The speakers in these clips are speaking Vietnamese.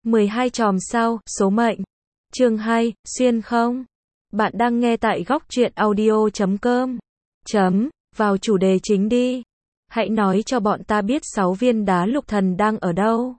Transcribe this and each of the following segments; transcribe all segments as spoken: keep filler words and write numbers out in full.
mười hai chòm sao, số mệnh. Chương hai, xuyên không? Bạn đang nghe tại góc truyện audio chấm com. Chấm, vào chủ đề chính đi. Hãy nói cho bọn ta biết sáu viên đá lục thần đang ở đâu.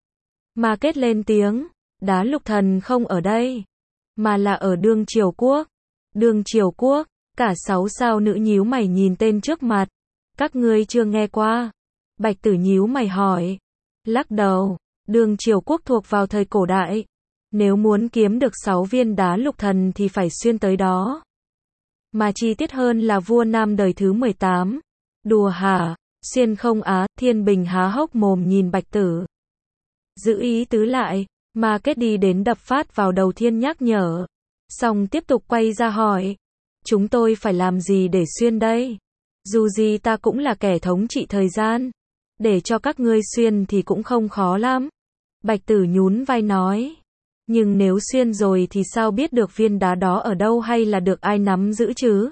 Ma Kết lên tiếng, đá lục thần không ở đây, mà là ở Đương Triều Quốc. Đương Triều Quốc, cả sáu sao nữ nhíu mày nhìn tên trước mặt. Các ngươi chưa nghe qua? Bạch Tử nhíu mày hỏi. Lắc đầu, Đương Triều Quốc thuộc vào thời cổ đại. Nếu muốn kiếm được sáu viên đá lục thần thì phải xuyên tới đó. Mà chi tiết hơn là vua Nam đời thứ mười tám. Đùa hả? Xuyên không á? Thiên Bình há hốc mồm nhìn Bạch Tử. Giữ ý tứ lại, Ma Kết đi đến đập phát vào đầu Thiên nhắc nhở. Xong tiếp tục quay ra hỏi. Chúng tôi phải làm gì để xuyên đây? Dù gì ta cũng là kẻ thống trị thời gian. Để cho các ngươi xuyên thì cũng không khó lắm. Bạch Tử nhún vai nói. Nhưng nếu xuyên rồi thì sao biết được viên đá đó ở đâu hay là được ai nắm giữ chứ?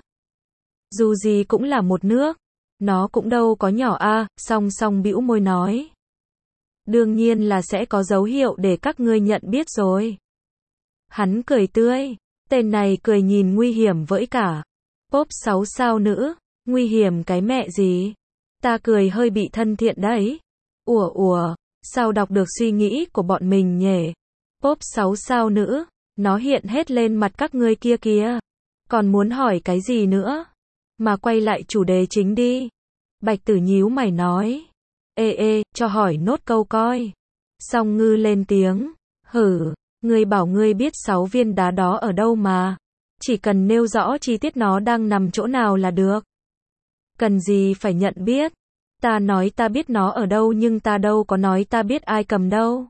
Dù gì cũng là một nước. Nó cũng đâu có nhỏ a. À, song song bĩu môi nói. Đương nhiên là sẽ có dấu hiệu để các ngươi nhận biết rồi. Hắn cười tươi. Tên này cười nhìn nguy hiểm vỡi cả. Pop sáu sao nữ. Nguy hiểm cái mẹ gì? Ta cười hơi bị thân thiện đấy. Ủa ủa, sao đọc được suy nghĩ của bọn mình nhỉ? Pop sáu sao nữ. Nó hiện hết lên mặt các ngươi kia kìa. Còn muốn hỏi cái gì nữa? Mà quay lại chủ đề chính đi. Bạch Tử nhíu mày nói. Ê ê, cho hỏi nốt câu coi. Song Ngư lên tiếng. Hử, ngươi bảo ngươi biết sáu viên đá đó ở đâu mà. Chỉ cần nêu rõ chi tiết nó đang nằm chỗ nào là được. Cần gì phải nhận biết. Ta nói ta biết nó ở đâu nhưng ta đâu có nói ta biết ai cầm đâu.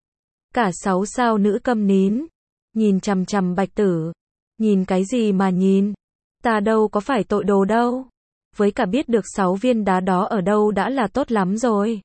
Cả sáu sao nữ câm nín. Nhìn chằm chằm Bạch Tử. Nhìn cái gì mà nhìn. Ta đâu có phải tội đồ đâu. Với cả biết được sáu viên đá đó ở đâu đã là tốt lắm rồi.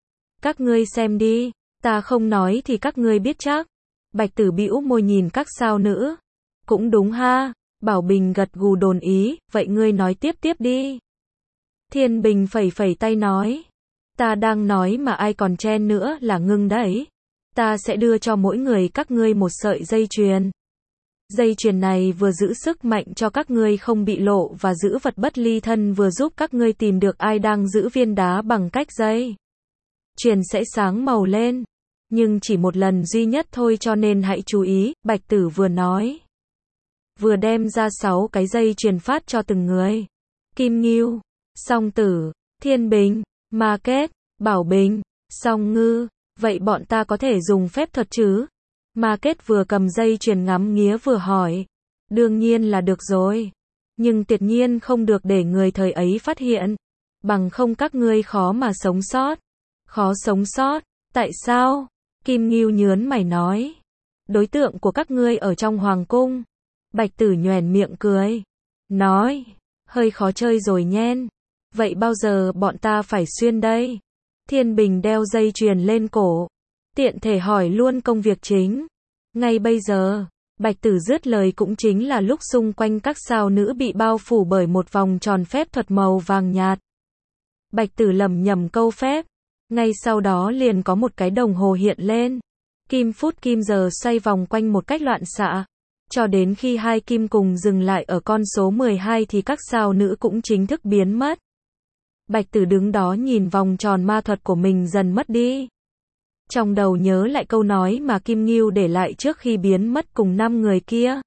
Các ngươi xem đi. Ta không nói thì các ngươi biết chắc. Bạch Tử bĩu môi nhìn các sao nữ. Cũng đúng ha. Bảo Bình gật gù đồn ý. Vậy ngươi nói tiếp tiếp đi. Thiên Bình phẩy phẩy tay nói. Ta đang nói mà ai còn chen nữa là ngưng đấy. Ta sẽ đưa cho mỗi người các ngươi một sợi dây chuyền. Dây chuyền này vừa giữ sức mạnh cho các ngươi không bị lộ và giữ vật bất ly thân vừa giúp các ngươi tìm được ai đang giữ viên đá bằng cách dây chuyền sẽ sáng màu lên. Nhưng chỉ một lần duy nhất thôi cho nên hãy chú ý, Bạch Tử vừa nói. Vừa đem ra sáu cái dây chuyền phát cho từng người. Kim Ngưu, Song Tử, Thiên Bình, Ma Kết, Bảo Bình, Song Ngư. Vậy bọn ta có thể dùng phép thuật chứ? Ma Kết vừa cầm dây chuyền ngắm nghía vừa hỏi. Đương nhiên là được rồi. Nhưng tuyệt nhiên không được để người thời ấy phát hiện. Bằng không các ngươi khó mà sống sót. Khó sống sót? Tại sao? Kim Ngưu nhớn mày nói. Đối tượng của các ngươi ở trong hoàng cung. Bạch Tử nhoẻn miệng cười. Nói. Hơi khó chơi rồi nhen. Vậy bao giờ bọn ta phải xuyên đây? Thiên Bình đeo dây chuyền lên cổ. Tiện thể hỏi luôn công việc chính. Ngay bây giờ, Bạch Tử dứt lời cũng chính là lúc xung quanh các sao nữ bị bao phủ bởi một vòng tròn phép thuật màu vàng nhạt. Bạch Tử lẩm nhẩm câu phép. Ngay sau đó liền có một cái đồng hồ hiện lên. Kim phút kim giờ xoay vòng quanh một cách loạn xạ. Cho đến khi hai kim cùng dừng lại ở con số mười hai thì các sao nữ cũng chính thức biến mất. Bạch Tử đứng đó nhìn vòng tròn ma thuật của mình dần mất đi. Trong đầu nhớ lại câu nói mà Kim Ngưu để lại trước khi biến mất cùng năm người kia.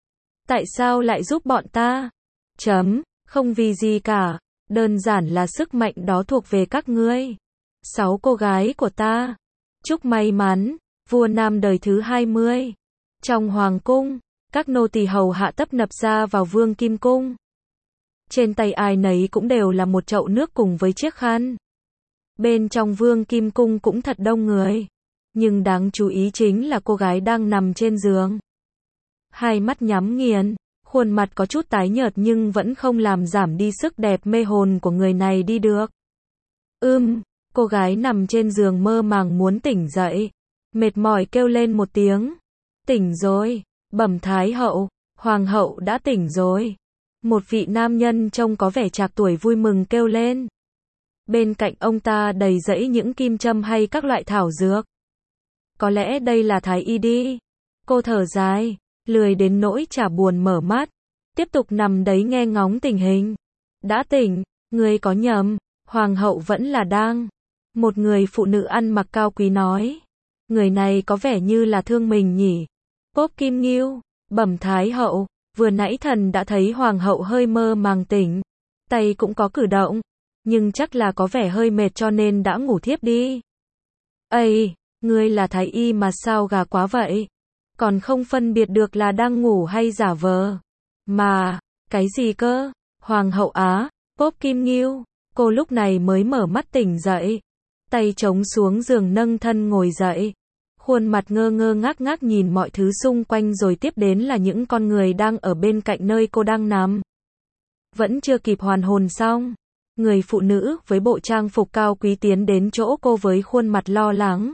Tại sao lại giúp bọn ta? Chấm, không vì gì cả. Đơn giản là sức mạnh đó thuộc về các ngươi. Sáu cô gái của ta. Chúc may mắn, vua Nam đời thứ hai mươi. Trong hoàng cung, các nô tỳ hầu hạ tấp nập ra vào Vương Kim Cung. Trên tay ai nấy cũng đều là một chậu nước cùng với chiếc khăn. Bên trong Vương Kim Cung cũng thật đông người. Nhưng đáng chú ý chính là cô gái đang nằm trên giường. Hai mắt nhắm nghiền, khuôn mặt có chút tái nhợt nhưng vẫn không làm giảm đi sức đẹp mê hồn của người này đi được. Ưm, cô gái nằm trên giường mơ màng muốn tỉnh dậy. Mệt mỏi kêu lên một tiếng. Tỉnh rồi, bẩm Thái hậu, Hoàng hậu đã tỉnh rồi. Một vị nam nhân trông có vẻ trạc tuổi vui mừng kêu lên. Bên cạnh ông ta đầy rẫy những kim châm hay các loại thảo dược. có lẽ đây là Thái y đi. Cô thở dài, lười đến nỗi chả buồn mở mắt, tiếp tục nằm đấy nghe ngóng tình hình. Đã tỉnh, người có nhầm, hoàng hậu vẫn là đang. Một người phụ nữ ăn mặc cao quý nói. Người này có vẻ như là thương mình nhỉ. Pop Kim Ngưu, bẩm Thái hậu, vừa nãy thần đã thấy hoàng hậu hơi mơ màng tỉnh. Tay cũng có cử động, nhưng chắc là có vẻ hơi mệt cho nên đã ngủ thiếp đi. Ây, ngươi là thái y mà sao gà quá vậy? Còn không phân biệt được là đang ngủ hay giả vờ. Mà, cái gì cơ? Hoàng hậu á, Pop Kim Ngưu, cô lúc này mới mở mắt tỉnh dậy. Tay chống xuống giường nâng thân ngồi dậy. Khuôn mặt ngơ ngơ ngác ngác nhìn mọi thứ xung quanh rồi tiếp đến là những con người đang ở bên cạnh nơi cô đang nằm. Vẫn chưa kịp hoàn hồn xong, người phụ nữ với bộ trang phục cao quý tiến đến chỗ cô với khuôn mặt lo lắng.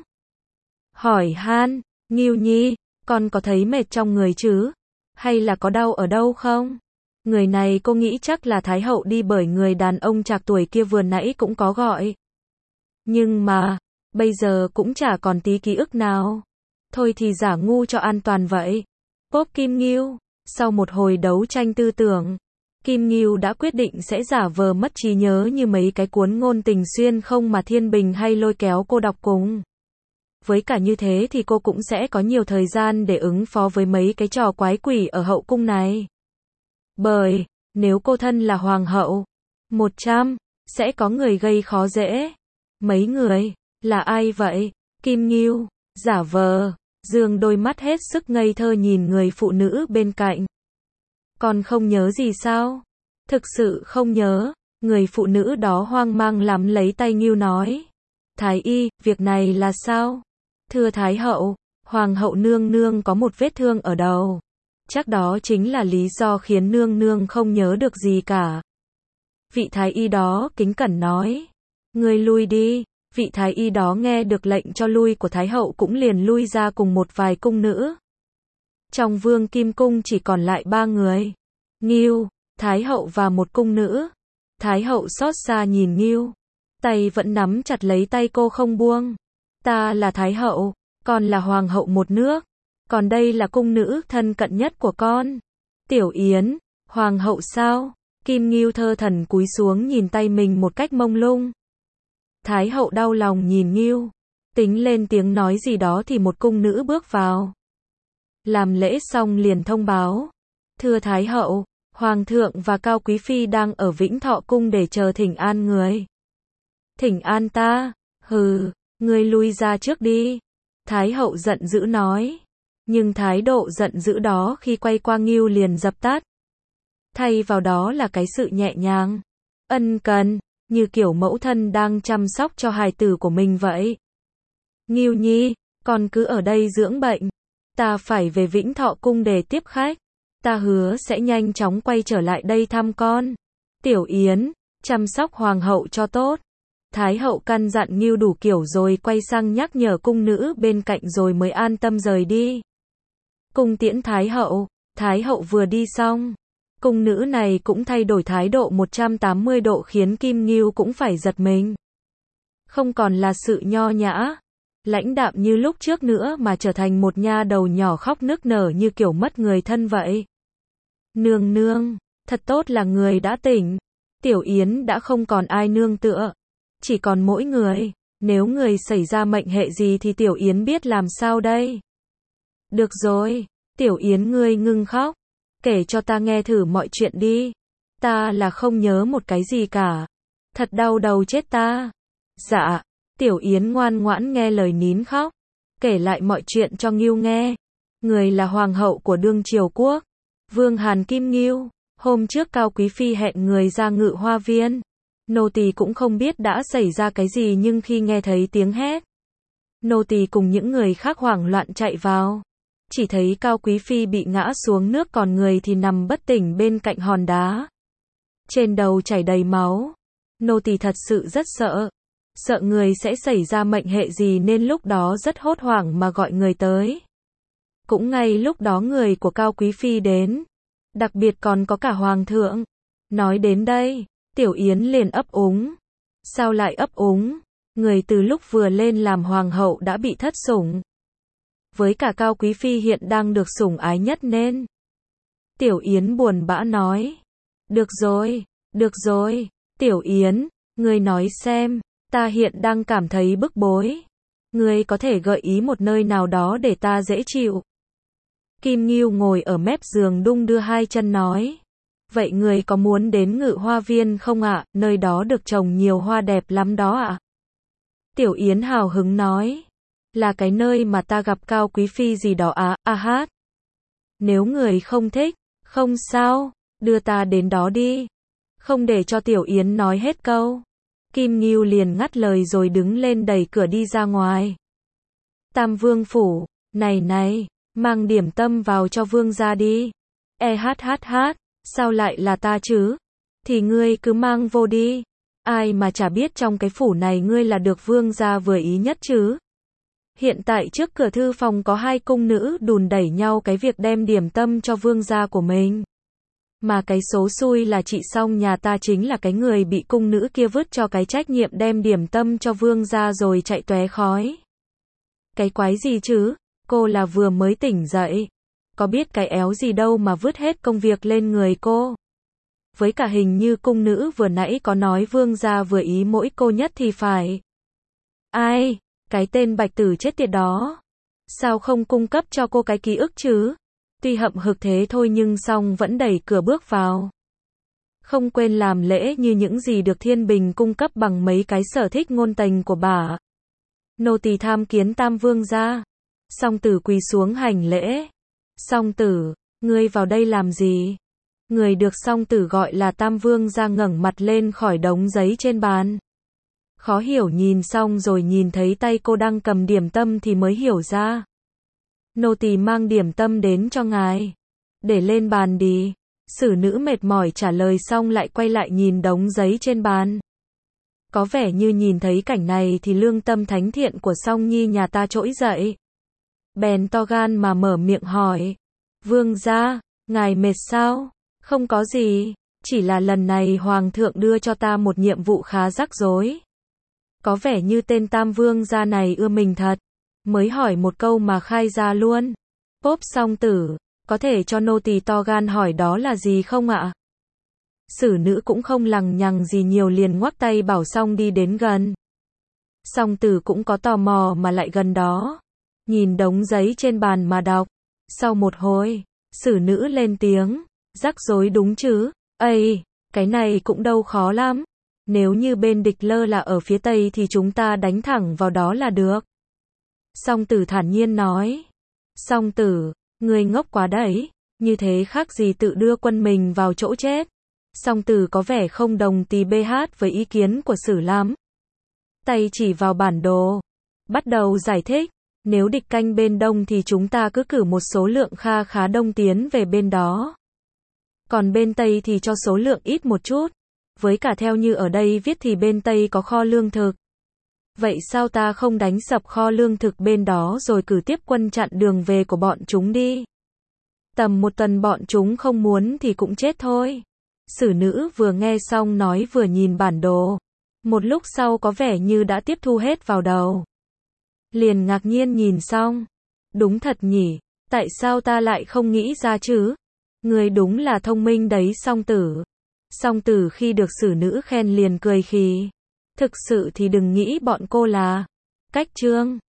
Hỏi han, Ngưu Nhi, con có thấy mệt trong người chứ? Hay là có đau ở đâu không? Người này cô nghĩ chắc là Thái hậu đi bởi người đàn ông trạc tuổi kia vừa nãy cũng có gọi. Nhưng mà, bây giờ cũng chả còn tí ký ức nào. Thôi thì giả ngu cho an toàn vậy. Pop Kim Ngưu, sau một hồi đấu tranh tư tưởng, Kim Ngưu đã quyết định sẽ giả vờ mất trí nhớ như mấy cái cuốn ngôn tình xuyên không mà Thiên Bình hay lôi kéo cô đọc cùng. Với cả như thế thì cô cũng sẽ có nhiều thời gian để ứng phó với mấy cái trò quái quỷ ở hậu cung này. Bởi, nếu cô thân là hoàng hậu, một trăm, sẽ có người gây khó dễ. Mấy người, là ai vậy? Kim Ngưu, giả vờ, dương đôi mắt hết sức ngây thơ nhìn người phụ nữ bên cạnh. Con không nhớ gì sao? Thực sự không nhớ, người phụ nữ đó hoang mang lắm lấy tay Ngưu nói. Thái y, việc này là sao? Thưa Thái hậu, hoàng hậu nương nương có một vết thương ở đầu. Chắc đó chính là lý do khiến nương nương không nhớ được gì cả. Vị thái y đó kính cẩn nói. Người lui đi. Vị thái y đó nghe được lệnh cho lui của Thái hậu cũng liền lui ra cùng một vài cung nữ. Trong Vương Kim Cung chỉ còn lại ba người. Ngưu, Thái hậu và một cung nữ. Thái hậu xót xa nhìn Ngưu. Tay vẫn nắm chặt lấy tay cô không buông. Ta là Thái hậu, con là hoàng hậu một nước. Còn đây là cung nữ thân cận nhất của con. Tiểu Yến, hoàng hậu sao? Kim Ngưu thơ thẩn cúi xuống nhìn tay mình một cách mông lung. Thái hậu đau lòng nhìn Ngưu. Tính lên tiếng nói gì đó thì một cung nữ bước vào. Làm lễ xong liền thông báo. Thưa Thái hậu, Hoàng thượng và Cao Quý Phi đang ở Vĩnh Thọ Cung để chờ thỉnh an người. Thỉnh an ta? Hừ, ngươi lui ra trước đi. Thái hậu giận dữ nói. Nhưng thái độ giận dữ đó khi quay qua Ngưu liền dập tắt. Thay vào đó là cái sự nhẹ nhàng, ân cần, như kiểu mẫu thân đang chăm sóc cho hài tử của mình vậy. Ngưu Nhi, con cứ ở đây dưỡng bệnh. Ta phải về Vĩnh Thọ Cung để tiếp khách. Ta hứa sẽ nhanh chóng quay trở lại đây thăm con. Tiểu Yến, chăm sóc hoàng hậu cho tốt. Thái hậu căn dặn Ngưu đủ kiểu rồi quay sang nhắc nhở cung nữ bên cạnh rồi mới an tâm rời đi. Cung tiễn Thái hậu, Thái hậu vừa đi xong. Cung nữ này cũng thay đổi thái độ một trăm tám mươi độ khiến Kim Ngưu cũng phải giật mình. Không còn là sự nho nhã, lãnh đạm như lúc trước nữa mà trở thành một nha đầu nhỏ khóc nức nở như kiểu mất người thân vậy. Nương nương, thật tốt là người đã tỉnh. Tiểu Yến đã không còn ai nương tựa. Chỉ còn mỗi người. Nếu người xảy ra mệnh hệ gì thì Tiểu Yến biết làm sao đây? Được rồi, Tiểu Yến ngươi ngưng khóc. Kể cho ta nghe thử mọi chuyện đi. Ta là không nhớ một cái gì cả. Thật đau đầu chết ta. Dạ, Tiểu Yến ngoan ngoãn nghe lời nín khóc. Kể lại mọi chuyện cho Ngưu nghe. Người là hoàng hậu của đương triều quốc. Vương Hàn Kim Ngưu. Hôm trước Cao Quý Phi hẹn người ra Ngự Hoa Viên. Nô tỳ cũng không biết đã xảy ra cái gì nhưng khi nghe thấy tiếng hét, nô tỳ cùng những người khác hoảng loạn chạy vào. Chỉ thấy Cao Quý Phi bị ngã xuống nước còn người thì nằm bất tỉnh bên cạnh hòn đá. Trên đầu chảy đầy máu. Nô tỳ thật sự rất sợ. Sợ người sẽ xảy ra mệnh hệ gì nên lúc đó rất hốt hoảng mà gọi người tới. Cũng ngay lúc đó người của Cao Quý Phi đến. Đặc biệt còn có cả Hoàng thượng. Nói đến đây, Tiểu Yến liền ấp úng. Sao lại ấp úng? Người từ lúc vừa lên làm hoàng hậu đã bị thất sủng. với cả Cao Quý Phi hiện đang được sủng ái nhất nên. Tiểu Yến buồn bã nói. Được rồi, được rồi, Tiểu Yến, ngươi nói xem, ta hiện đang cảm thấy bức bối. Ngươi có thể gợi ý một nơi nào đó để ta dễ chịu. Kim Ngưu ngồi ở mép giường đung đưa hai chân nói. Vậy người có muốn đến Ngự Hoa Viên không ạ, nơi đó được trồng nhiều hoa đẹp lắm đó ạ. Tiểu Yến hào hứng nói. Là cái nơi mà ta gặp Cao Quý Phi gì đó à, à hát. Nếu người không thích, không sao, đưa ta đến đó đi. Không để cho Tiểu Yến nói hết câu. Kim Ngưu liền ngắt lời rồi đứng lên đẩy cửa đi ra ngoài. Tam Vương Phủ, này này, mang điểm tâm vào cho Vương gia đi. E hát hát hát. Sao lại là ta chứ? Thì ngươi cứ mang vô đi. Ai mà chả biết trong cái phủ này ngươi là được Vương gia vừa ý nhất chứ? Hiện tại trước cửa thư phòng có hai cung nữ đùn đẩy nhau cái việc đem điểm tâm cho Vương gia của mình. Mà cái số xui là chị Song nhà ta chính là cái người bị cung nữ kia vứt cho cái trách nhiệm đem điểm tâm cho Vương gia rồi chạy tóe khói. Cái quái gì chứ? Cô là vừa mới tỉnh dậy. Có biết cái éo gì đâu mà vứt hết công việc lên người cô. Với cả hình như cung nữ vừa nãy có nói Vương gia vừa ý mỗi cô nhất thì phải. Ai? Cái tên bạch tử chết tiệt đó. Sao không cung cấp cho cô cái ký ức chứ? Tuy hậm hực thế thôi nhưng Song vẫn đẩy cửa bước vào. Không quên làm lễ như những gì được Thiên Bình cung cấp bằng mấy cái sở thích ngôn tình của bà. Nô tỳ tham kiến Tam Vương gia. Song Tử quỳ xuống hành lễ. Song Tử, ngươi vào đây làm gì? Người được Song Tử gọi là Tam Vương gia ngẩng mặt lên khỏi đống giấy trên bàn. Khó hiểu nhìn xong rồi nhìn thấy tay cô đang cầm điểm tâm thì mới hiểu ra. Nô tỳ mang điểm tâm đến cho ngài. Để lên bàn đi. Sử nữ mệt mỏi trả lời xong lại quay lại nhìn đống giấy trên bàn. Có vẻ như nhìn thấy cảnh này thì lương tâm thánh thiện của Song Nhi nhà ta trỗi dậy. Bèn to gan mà mở miệng hỏi. Vương gia, ngài mệt sao? Không có gì, chỉ là lần này Hoàng thượng đưa cho ta một nhiệm vụ khá rắc rối. Có vẻ như tên Tam Vương gia này ưa mình thật. Mới hỏi một câu mà khai ra luôn. Pốp Song Tử, có thể cho nô tỳ to gan hỏi đó là gì không ạ? Sử nữ cũng không lằng nhằng gì nhiều liền ngoắc tay bảo Song đi đến gần. Song Tử cũng có tò mò mà lại gần đó. Nhìn đống giấy trên bàn mà đọc. Sau một hồi, sử nữ lên tiếng. Rắc rối đúng chứ? Ây, cái này cũng đâu khó lắm. Nếu như bên địch lơ là ở phía tây thì chúng ta đánh thẳng vào đó là được. Song Tử thản nhiên nói. Song Tử, người ngốc quá đấy. Như thế khác gì tự đưa quân mình vào chỗ chết. Song Tử có vẻ không đồng tí bê hát với ý kiến của Sử lắm. Tay chỉ vào bản đồ. Bắt đầu giải thích. Nếu địch canh bên đông thì chúng ta cứ cử một số lượng kha khá đông tiến về bên đó. Còn bên tây thì cho số lượng ít một chút. Với cả theo như ở đây viết thì bên tây có kho lương thực. Vậy sao ta không đánh sập kho lương thực bên đó rồi cử tiếp quân chặn đường về của bọn chúng đi? Tầm một tuần bọn chúng không muốn thì cũng chết thôi. Sử nữ vừa nghe xong nói vừa nhìn bản đồ. Một lúc sau có vẻ như đã tiếp thu hết vào đầu. Liền ngạc nhiên nhìn xong. Đúng thật nhỉ, tại sao ta lại không nghĩ ra chứ? Người đúng là thông minh đấy Song Tử. Song Tử khi được sử nữ khen liền cười khì. Thực sự thì đừng nghĩ bọn cô là cách trương.